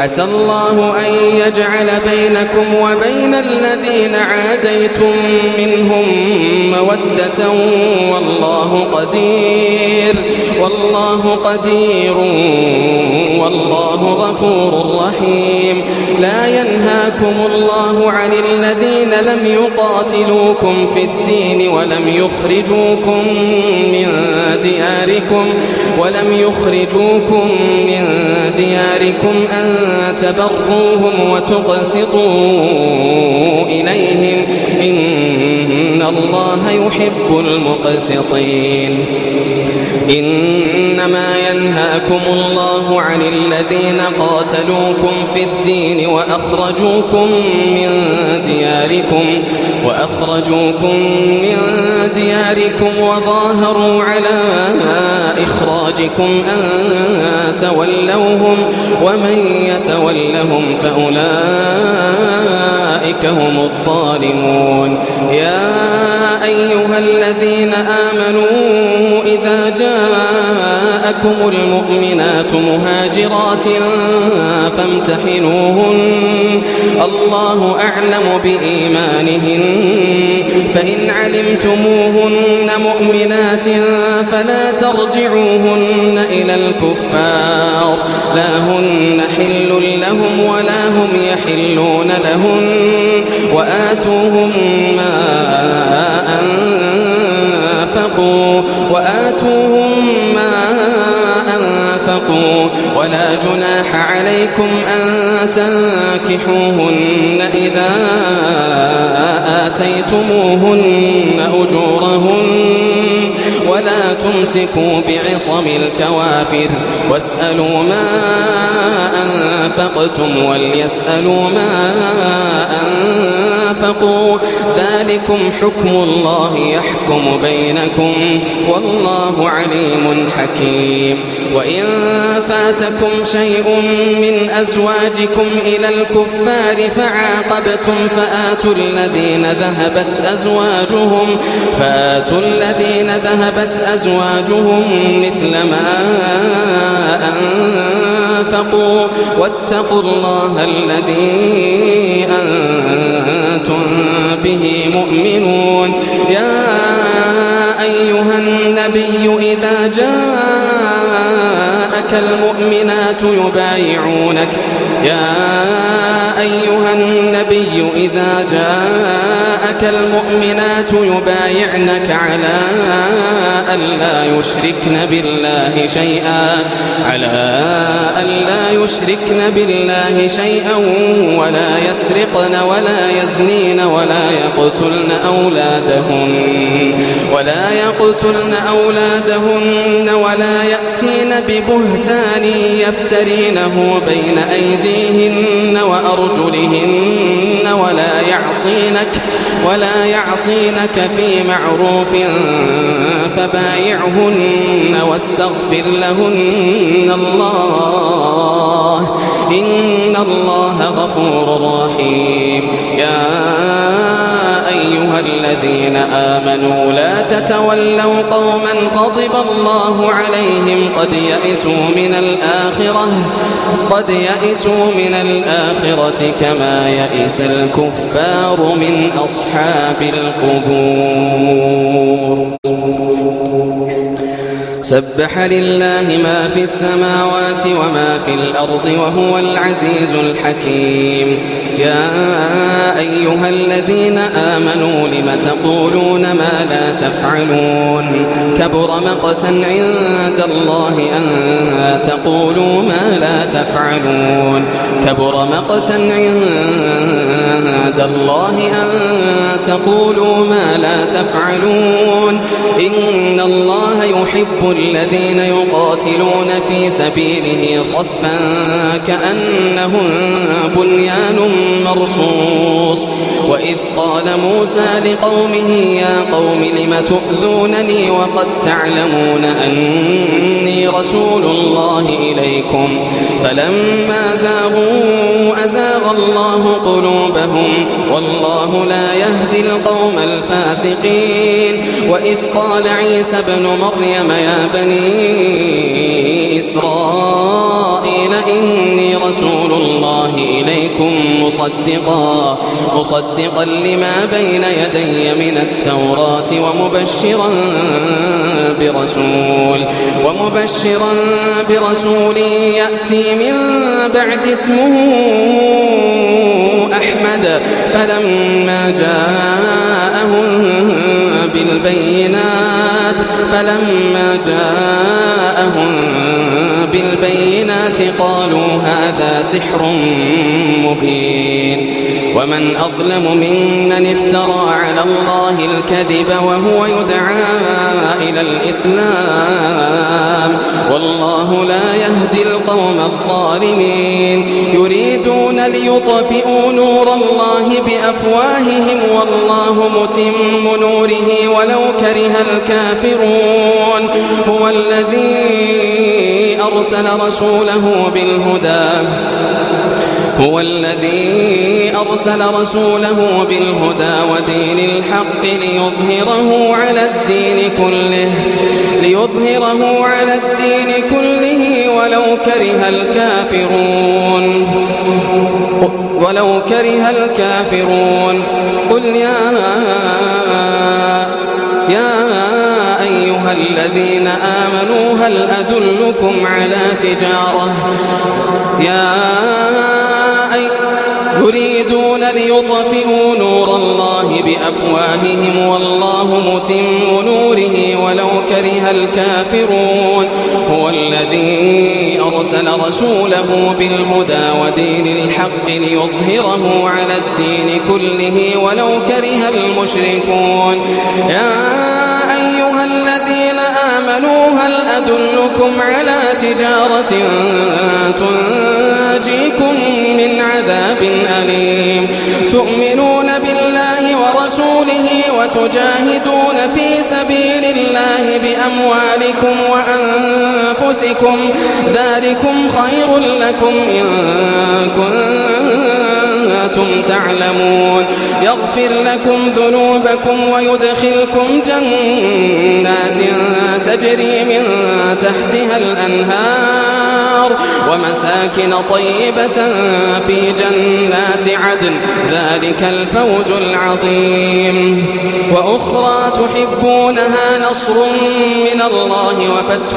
عسى الله أن يجعل بينكم وبين الذين عاديتم منهم مودة والله قدير والله غفور رحيم. لا ينهاكم الله عن الذين لم يقاتلوكم في الدين ولم يخرجوكم من دياركم أن تبروهم وتقسطوا إليهم إن الله يحب المقسطين. إنما ينهاكم الله عن الذين قاتلوكم في الدين وأخرجوكم من دياركم وظاهروا على إخراجكم أن تولوهم ومن يتولهم فأولئك هم الظالمون. يا أيها الذين آمنوا إذا جاءكم المؤمنات مهاجرات فامتحنوهن الله أعلم بإيمانهن فإن علمتموهن مؤمنات فلا ترجعوهن إلى الكفار لا هن حل لهم ولا هم يحلون لهن وآتوهم ما أنفقوا ولا جناح عليكم أن تنكحوهن إذا آتيتموهن أجورهن ولا تمسكوا بعصم الكوافر واسألوا ما أنفقتم وليسألوا ما أنفقوا ذلكم حكم الله يحكم بينكم والله عليم حكيم. وإن فاتكم شيء من أزواجكم إلى الكفار فعاقبتم فآتوا الذين ذهبت أزواجهم مثل ما أنفقوا واتقوا الله الذي أنتم به مؤمنون. يا أيها النبي إذا جاءك المؤمنات يبايعنك على ألا يشركن بالله شيئا ولا يسرقن ولا يزنين ولا يقتلن أولادهن ولا يأتين ببهتان يفترينه بين أيديهن وأرجلهن ولا يعصينك في معروف فبايعهن واستغفر لهن الله إن الله غفور رحيم. يا أيها الذين آمنوا لا تتولوا قوما غضب الله عليهم قد يئسوا من الآخرة كما يئس الكفار من أصحاب القبور. سبح لله ما في السماوات وما في الأرض وهو العزيز الحكيم. يا أيها الذين آمنوا لم تقولون ما لا تفعلون كبر مقتا عند الله أن تقولوا ما لا تفعلون إن الله يحب الذين يقاتلون في سبيله صفا كأنهم بنيان مرصوص. وإذ قال موسى لقومه يا قوم لم تؤذونني وقد تعلمون أني رسول الله إليكم فلما زاغوا أزاغ الله قلوبهم والله لا يهدي القوم الفاسقين. وإذ قال عيسى ابن مريم يا بني إسرائيل إني رسول الله إليكم مصدقا لما بين يدي من التوراة ومبشرا برسول يأتي من بعد اسمه أحمد فلما جاءهم بالبينات قالوا هذا سحر مبين ومن أظلم ممن افترى على الله الكذب وهو يدعى إلى الإسلام والله لا يهدي القوم الظالمين يريدون ليطفئوا نور الله بأفواههم والله متم نوره ولو كره الكافرون هو الذي أرسل رسوله بالهدى ودين الحق ليظهره على الدين كله ولو كره الكافرون قل يا أيها الذين آمنوا هل أدلكم على تجارة يريدون ليطفئوا نور الله بأفواههم والله متم نوره ولو كره الكافرون هو الذي أرسل رسوله بالهدى ودين الحق ليظهره على الدين كله ولو كره المشركون يا أيها الذين آمنوا هل أدلكم على تجارة تنجيكم من عذاب أليم تؤمنون بالله ورسوله وتجاهدون في سبيل الله بأموالكم وأنفسكم ذلكم خير لكم إن كنتم تعلمون يغفر لكم ذنوبكم ويدخلكم جنات تجري من تحتها الأنهار ومساكن طيبة في جنات عدن ذلك الفوز العظيم وأخرى تحبونها نصر من الله وفتح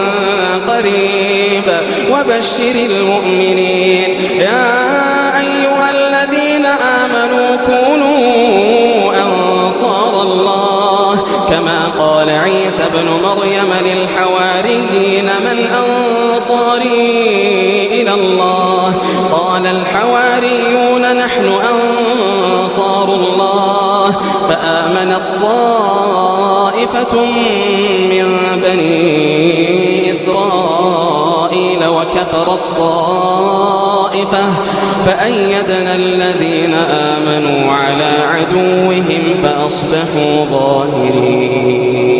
قريب وبشر المؤمنين يا أيها الذين آمنوا كونوا أنصار الله كما قال عيسى ابن مريم للحواريين من أنصاري إلى الله قال الحواريون نحن أنصار الله فآمنت طائفة من بني إسرائيل وكفرت طائفة فأيدنا الذين آمنوا على عدوهم فأصبحوا ظاهرين